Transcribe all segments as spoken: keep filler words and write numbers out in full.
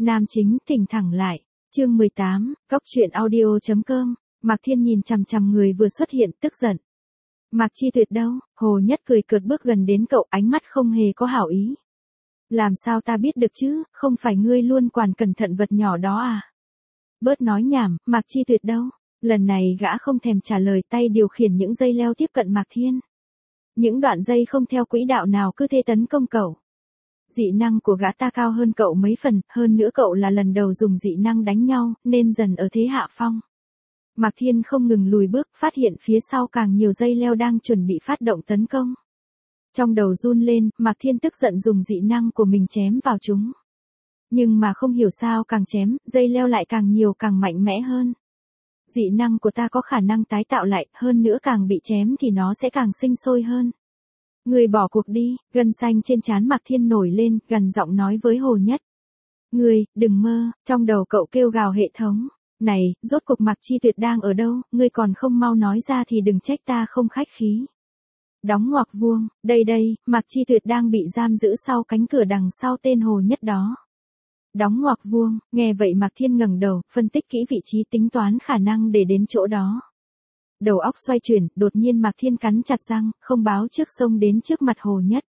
Nam chính thỉnh thẳng lại. Chương mười tám, Cóc truyện audio chấm com. Mạc Thiên nhìn chằm chằm người vừa xuất hiện, tức giận. Mạc Chi Tuyệt đâu? Hồ Nhất cười cợt bước gần đến cậu, ánh mắt không hề có hảo ý. Làm sao ta biết được chứ, không phải ngươi luôn quản cẩn thận vật nhỏ đó à? Bớt nói nhảm, Mạc Chi Tuyệt đâu? Lần này gã không thèm trả lời, tay điều khiển những dây leo tiếp cận Mạc Thiên. Những đoạn dây không theo quỹ đạo nào cứ thế tấn công cậu. Dị năng của gã ta cao hơn cậu mấy phần, hơn nữa cậu là lần đầu dùng dị năng đánh nhau, nên dần ở thế hạ phong. Mạc Thiên không ngừng lùi bước, phát hiện phía sau càng nhiều dây leo đang chuẩn bị phát động tấn công. Trong đầu run lên, Mạc Thiên tức giận dùng dị năng của mình chém vào chúng. Nhưng mà không hiểu sao càng chém, dây leo lại càng nhiều càng mạnh mẽ hơn. Dị năng của ta có khả năng tái tạo lại, hơn nữa càng bị chém thì nó sẽ càng sinh sôi hơn. Người bỏ cuộc đi, gân xanh trên trán Mạc Thiên nổi lên, gần giọng nói với Hồ Nhất. Người, đừng mơ, trong đầu cậu kêu gào hệ thống. Này, rốt cuộc Mạc Chi Tuyệt đang ở đâu, ngươi còn không mau nói ra thì đừng trách ta không khách khí. Đóng ngoặc vuông, đây đây, Mạc Chi Tuyệt đang bị giam giữ sau cánh cửa đằng sau tên Hồ Nhất đó. Đóng ngoặc vuông, nghe vậy Mạc Thiên ngẩng đầu, phân tích kỹ vị trí tính toán khả năng để đến chỗ đó. Đầu óc xoay chuyển, đột nhiên Mạc Thiên cắn chặt răng, không báo trước xông đến trước mặt Hồ Nhất.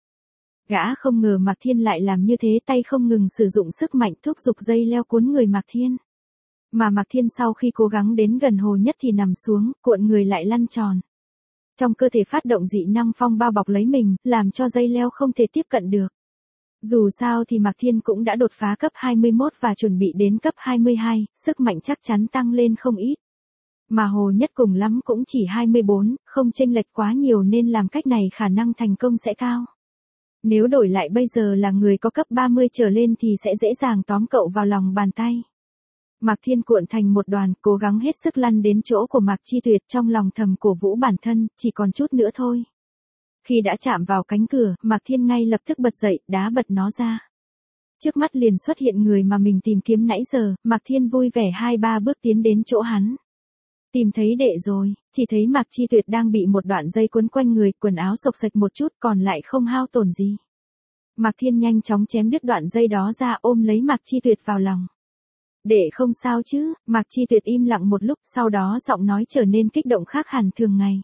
Gã không ngờ Mạc Thiên lại làm như thế, tay không ngừng sử dụng sức mạnh thúc giục dây leo cuốn người Mạc Thiên. Mà Mạc Thiên sau khi cố gắng đến gần Hồ Nhất thì nằm xuống, cuộn người lại lăn tròn. Trong cơ thể phát động dị năng phong bao bọc lấy mình, làm cho dây leo không thể tiếp cận được. Dù sao thì Mạc Thiên cũng đã đột phá cấp hai mươi mốt và chuẩn bị đến cấp hai mươi hai, sức mạnh chắc chắn tăng lên không ít. Mà Hồ Nhất cùng lắm cũng chỉ hai mươi bốn, không chênh lệch quá nhiều nên làm cách này khả năng thành công sẽ cao. Nếu đổi lại bây giờ là người có cấp ba mươi trở lên thì sẽ dễ dàng tóm cậu vào lòng bàn tay. Mạc Thiên cuộn thành một đoàn, cố gắng hết sức lăn đến chỗ của Mạc Chi Tuyệt, trong lòng thầm cổ vũ bản thân, chỉ còn chút nữa thôi. Khi đã chạm vào cánh cửa, Mạc Thiên ngay lập tức bật dậy, đá bật nó ra. Trước mắt liền xuất hiện người mà mình tìm kiếm nãy giờ, Mạc Thiên vui vẻ hai ba bước tiến đến chỗ hắn. Tìm thấy đệ rồi, chỉ thấy Mạc Chi Tuyệt đang bị một đoạn dây quấn quanh người, quần áo xộc xệch một chút còn lại không hao tổn gì. Mạc Thiên nhanh chóng chém đứt đoạn dây đó ra, ôm lấy Mạc Chi Tuyệt vào lòng. Đệ không sao chứ? Mạc Chi Tuyệt im lặng một lúc, sau đó giọng nói trở nên kích động khác hẳn thường ngày.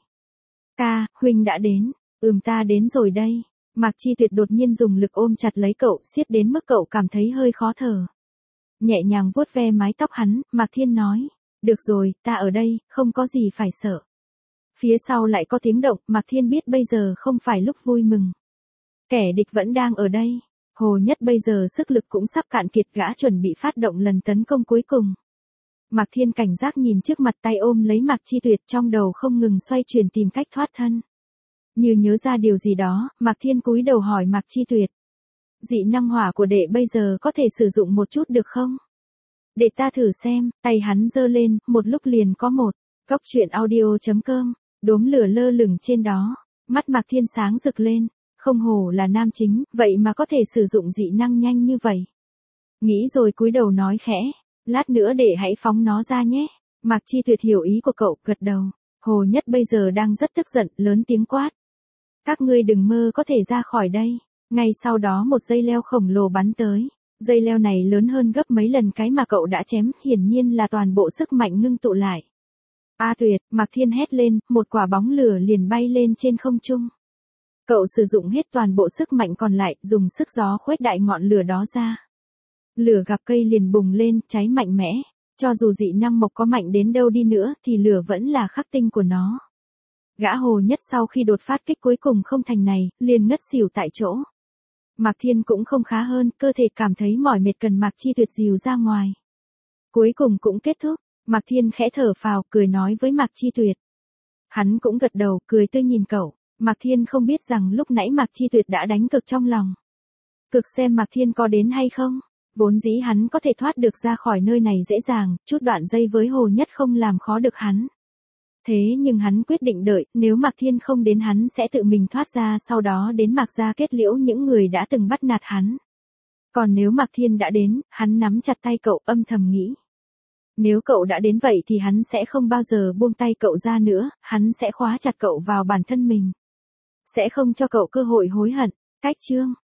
Ca, huynh đã đến. Ừm, ta đến rồi đây. Mạc Chi Tuyệt đột nhiên dùng lực ôm chặt lấy cậu, siết đến mức cậu cảm thấy hơi khó thở. Nhẹ nhàng vuốt ve mái tóc hắn, Mạc Thiên nói. Được rồi, ta ở đây, không có gì phải sợ. Phía sau lại có tiếng động, Mạc Thiên biết bây giờ không phải lúc vui mừng. Kẻ địch vẫn đang ở đây. Hồ Nhất bây giờ sức lực cũng sắp cạn kiệt, gã chuẩn bị phát động lần tấn công cuối cùng. Mạc Thiên cảnh giác nhìn trước mặt, tay ôm lấy Mạc Chi Tuyệt, trong đầu không ngừng xoay chuyển tìm cách thoát thân. Như nhớ ra điều gì đó, Mạc Thiên cúi đầu hỏi Mạc Chi Tuyệt. Dị năng hỏa của đệ bây giờ có thể sử dụng một chút được không? Để ta thử xem, tay hắn giơ lên, một lúc liền có một. Cóc truyện audio chấm com, đốm lửa lơ lửng trên đó. Mắt Mạc Thiên sáng rực lên. Không hổ là nam chính, vậy mà có thể sử dụng dị năng nhanh như vậy. Nghĩ rồi cúi đầu nói khẽ, lát nữa để hãy phóng nó ra nhé. Mạc Chi Tuyệt hiểu ý của cậu, gật đầu. Hồ Nhất bây giờ đang rất tức giận, lớn tiếng quát. Các ngươi đừng mơ có thể ra khỏi đây. Ngay sau đó một dây leo khổng lồ bắn tới. Dây leo này lớn hơn gấp mấy lần cái mà cậu đã chém, hiển nhiên là toàn bộ sức mạnh ngưng tụ lại. A Tuyệt, Mạc Thiên hét lên, một quả bóng lửa liền bay lên trên không trung. Cậu sử dụng hết toàn bộ sức mạnh còn lại, dùng sức gió khuếch đại ngọn lửa đó ra. Lửa gặp cây liền bùng lên, cháy mạnh mẽ. Cho dù dị năng mộc có mạnh đến đâu đi nữa, thì lửa vẫn là khắc tinh của nó. Gã Hồ Nhất sau khi đột phát kích cuối cùng không thành này, liền ngất xỉu tại chỗ. Mạc Thiên cũng không khá hơn, cơ thể cảm thấy mỏi mệt cần Mạc Chi Tuyệt dìu ra ngoài. Cuối cùng cũng kết thúc, Mạc Thiên khẽ thở phào, cười nói với Mạc Chi Tuyệt. Hắn cũng gật đầu, cười tươi nhìn cậu. Mạc Thiên không biết rằng lúc nãy Mạc Chi Tuyệt đã đánh cực trong lòng. Cực xem Mạc Thiên có đến hay không. Vốn dĩ hắn có thể thoát được ra khỏi nơi này dễ dàng, chút đoạn dây với Hồ Nhất không làm khó được hắn. Thế nhưng hắn quyết định đợi, nếu Mạc Thiên không đến hắn sẽ tự mình thoát ra, sau đó đến Mạc gia kết liễu những người đã từng bắt nạt hắn. Còn nếu Mạc Thiên đã đến, hắn nắm chặt tay cậu, âm thầm nghĩ. Nếu cậu đã đến vậy thì hắn sẽ không bao giờ buông tay cậu ra nữa, hắn sẽ khóa chặt cậu vào bản thân mình. Sẽ không cho cậu cơ hội hối hận. Cách chương